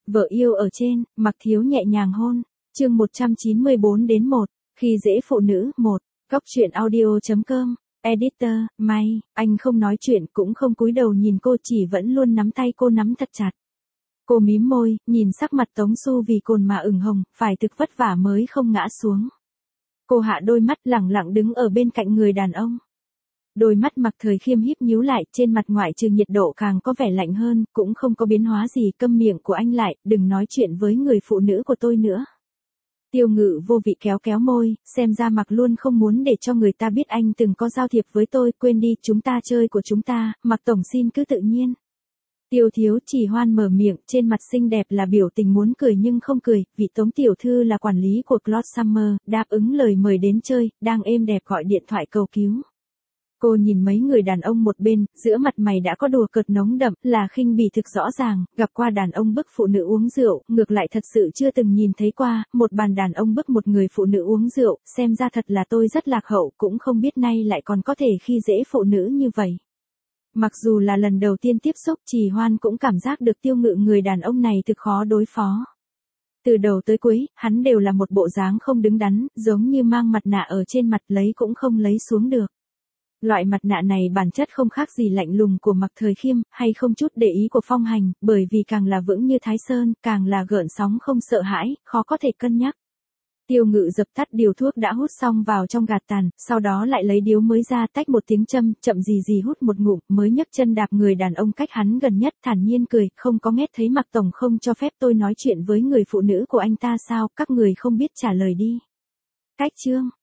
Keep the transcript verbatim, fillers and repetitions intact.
Vợ yêu ở trên, Mặc Thiếu nhẹ nhàng hôn. Chương một trăm chín mươi bốn đến một. Khi dễ phụ nữ, một. Góc truyện audio chấm com. Editor, May, anh không nói chuyện cũng không cúi đầu nhìn cô, chỉ vẫn luôn nắm tay cô nắm thật chặt. Cô mím môi, nhìn sắc mặt Tống Xu vì cồn mà ửng hồng, phải thực vất vả mới không ngã xuống. Cô hạ đôi mắt lẳng lặng đứng ở bên cạnh người đàn ông. Đôi mắt Mặc Thời Khiêm híp nhíu lại, trên mặt ngoại trừ nhiệt độ càng có vẻ lạnh hơn, cũng không có biến hóa gì. Câm miệng của anh lại, đừng nói chuyện với người phụ nữ của tôi nữa. Tiêu Ngự vô vị kéo kéo môi, xem ra Mặc luôn không muốn để cho người ta biết anh từng có giao thiệp với tôi, quên đi, chúng ta chơi của chúng ta, Mặc tổng xin cứ tự nhiên. Tiêu Thiếu Chỉ Hoan mở miệng, trên mặt xinh đẹp là biểu tình muốn cười nhưng không cười, vị Tống tiểu thư là quản lý của Claude Summer, đáp ứng lời mời đến chơi, đang êm đẹp gọi điện thoại cầu cứu. Cô nhìn mấy người đàn ông một bên, giữa mặt mày đã có đùa cợt nóng đậm, là khinh bỉ thực rõ ràng, gặp qua đàn ông bức phụ nữ uống rượu, ngược lại thật sự chưa từng nhìn thấy qua, một bàn đàn ông bức một người phụ nữ uống rượu, xem ra thật là tôi rất lạc hậu, cũng không biết nay lại còn có thể khi dễ phụ nữ như vậy. Mặc dù là lần đầu tiên tiếp xúc, Trì Hoan cũng cảm giác được Tiêu Ngự người đàn ông này thực khó đối phó. Từ đầu tới cuối, hắn đều là một bộ dáng không đứng đắn, giống như mang mặt nạ ở trên mặt, lấy cũng không lấy xuống được. Loại mặt nạ này bản chất không khác gì lạnh lùng của Mặc Thời Khiêm, hay không chút để ý của Phong Hành, bởi vì càng là vững như Thái Sơn, càng là gợn sóng không sợ hãi, khó có thể cân nhắc. Tiêu Ngự dập tắt điều thuốc đã hút xong vào trong gạt tàn, sau đó lại lấy điếu mới ra, tách một tiếng châm, chậm gì gì hút một ngụm, mới nhấc chân đạp người đàn ông cách hắn gần nhất, thản nhiên cười, không có nghe thấy Mặc tổng không cho phép tôi nói chuyện với người phụ nữ của anh ta sao, các người không biết trả lời đi. Cách chương.